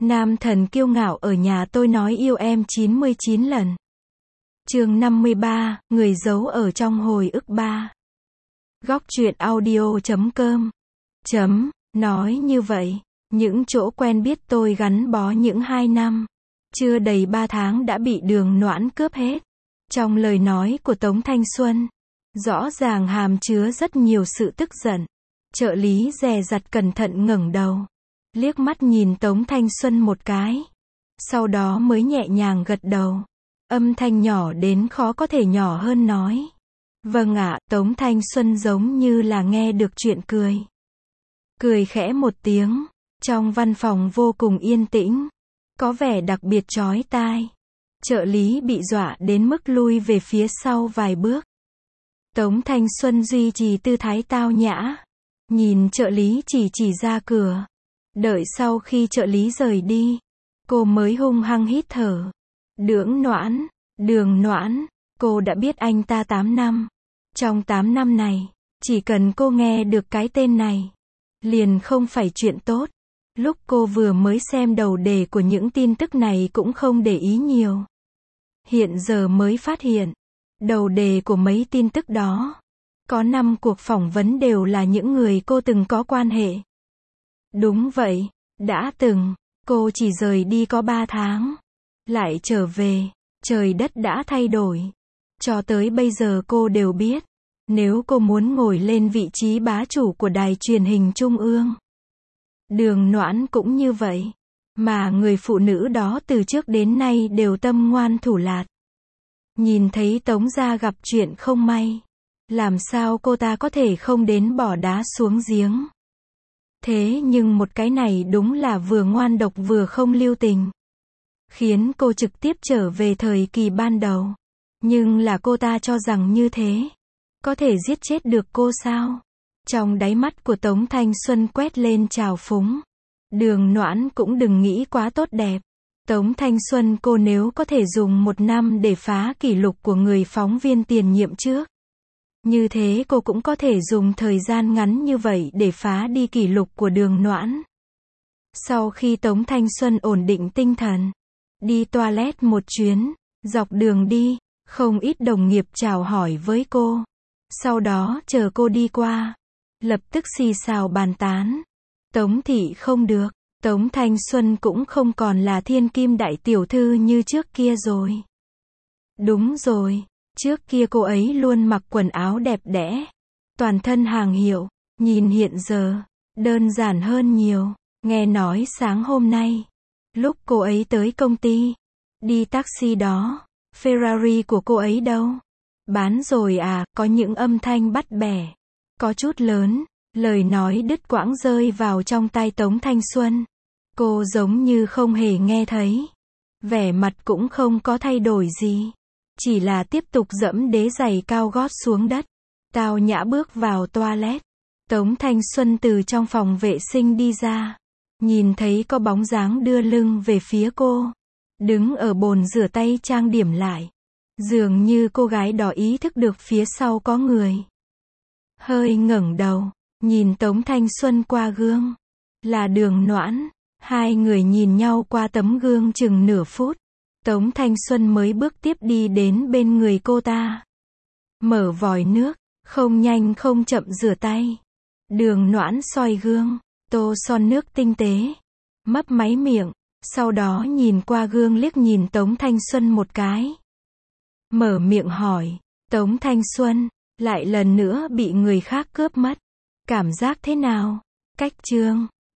Nam thần kiêu ngạo ở nhà tôi nói yêu em 99 lần. Chương 53, người giấu ở trong hồi ức 3. Góc truyện audio.com. Nói như vậy, những chỗ quen biết tôi gắn bó những 2 năm, chưa đầy 3 tháng đã bị Đường Noãn cướp hết. Trong lời nói của Tống Thanh Xuân, rõ ràng hàm chứa rất nhiều sự tức giận. Trợ lý dè dặt cẩn thận ngẩng đầu, liếc mắt nhìn Tống Thanh Xuân một cái, sau đó mới nhẹ nhàng gật đầu. Âm thanh nhỏ đến khó có thể nhỏ hơn nói: "Vâng ạ." Tống Thanh Xuân giống như là nghe được chuyện cười. Cười khẽ một tiếng, trong văn phòng vô cùng yên tĩnh, có vẻ đặc biệt chói tai. Trợ lý bị dọa đến mức lui về phía sau vài bước. Tống Thanh Xuân duy trì tư thái tao nhã, nhìn trợ lý chỉ ra cửa. Đợi sau khi trợ lý rời đi, cô mới hung hăng hít thở. Đường Noãn, cô đã biết anh ta 8 năm. Trong 8 năm này, chỉ cần cô nghe được cái tên này, liền không phải chuyện tốt. Lúc cô vừa mới xem đầu đề của những tin tức này cũng không để ý nhiều. Hiện giờ mới phát hiện, đầu đề của mấy tin tức đó, có 5 cuộc phỏng vấn đều là những người cô từng có quan hệ. Đúng vậy, đã từng, cô chỉ rời đi có 3 tháng, lại trở về, trời đất đã thay đổi. Cho tới bây giờ cô đều biết, nếu cô muốn ngồi lên vị trí bá chủ của đài truyền hình trung ương, Đường Noãn cũng như vậy. Mà người phụ nữ đó từ trước đến nay đều tâm ngoan thủ lạt. Nhìn thấy Tống gia gặp chuyện không may, làm sao cô ta có thể không đến bỏ đá xuống giếng. Thế nhưng một cái này đúng là vừa ngoan độc vừa không lưu tình, khiến cô trực tiếp trở về thời kỳ ban đầu. Nhưng là cô ta cho rằng như thế có thể giết chết được cô sao? Trong đáy mắt của Tống Thanh Xuân quét lên trào phúng. Đường Noãn cũng đừng nghĩ quá tốt đẹp. Tống Thanh Xuân, cô nếu có thể dùng 1 năm để phá kỷ lục của người phóng viên tiền nhiệm trước, như thế cô cũng có thể dùng thời gian ngắn như vậy để phá đi kỷ lục của Đường Noãn. Sau khi Tống Thanh Xuân ổn định tinh thần, đi toilet một chuyến, dọc đường đi, không ít đồng nghiệp chào hỏi với cô. Sau đó chờ cô đi qua, lập tức xì xào bàn tán. Tống thị không được, Tống Thanh Xuân cũng không còn là thiên kim đại tiểu thư như trước kia rồi. Đúng rồi, trước kia cô ấy luôn mặc quần áo đẹp đẽ, toàn thân hàng hiệu, nhìn hiện giờ, đơn giản hơn nhiều. Nghe nói sáng hôm nay, lúc cô ấy tới công ty, đi taxi đó, Ferrari của cô ấy đâu? Bán rồi à? Có những âm thanh bắt bẻ, có chút lớn, lời nói đứt quãng rơi vào trong tai Tống Thanh Xuân. Cô giống như không hề nghe thấy, vẻ mặt cũng không có thay đổi gì, chỉ là tiếp tục dẫm đế giày cao gót xuống đất, tao nhã bước vào toilet. Tống Thanh Xuân từ trong phòng vệ sinh đi ra, nhìn thấy có bóng dáng đưa lưng về phía cô, đứng ở bồn rửa tay trang điểm lại. Dường như cô gái đó ý thức được phía sau có người. Hơi ngẩng đầu, nhìn Tống Thanh Xuân qua gương. Là Đường Noãn. Hai người nhìn nhau qua tấm gương chừng nửa phút. Tống Thanh Xuân mới bước tiếp đi đến bên người cô ta. Mở vòi nước, không nhanh không chậm rửa tay. Đường Noãn soi gương, tô son nước tinh tế, mấp máy miệng, sau đó nhìn qua gương liếc nhìn Tống Thanh Xuân một cái. Mở miệng hỏi, Tống Thanh Xuân, lại lần nữa bị người khác cướp mất. Cảm giác thế nào? Cách chương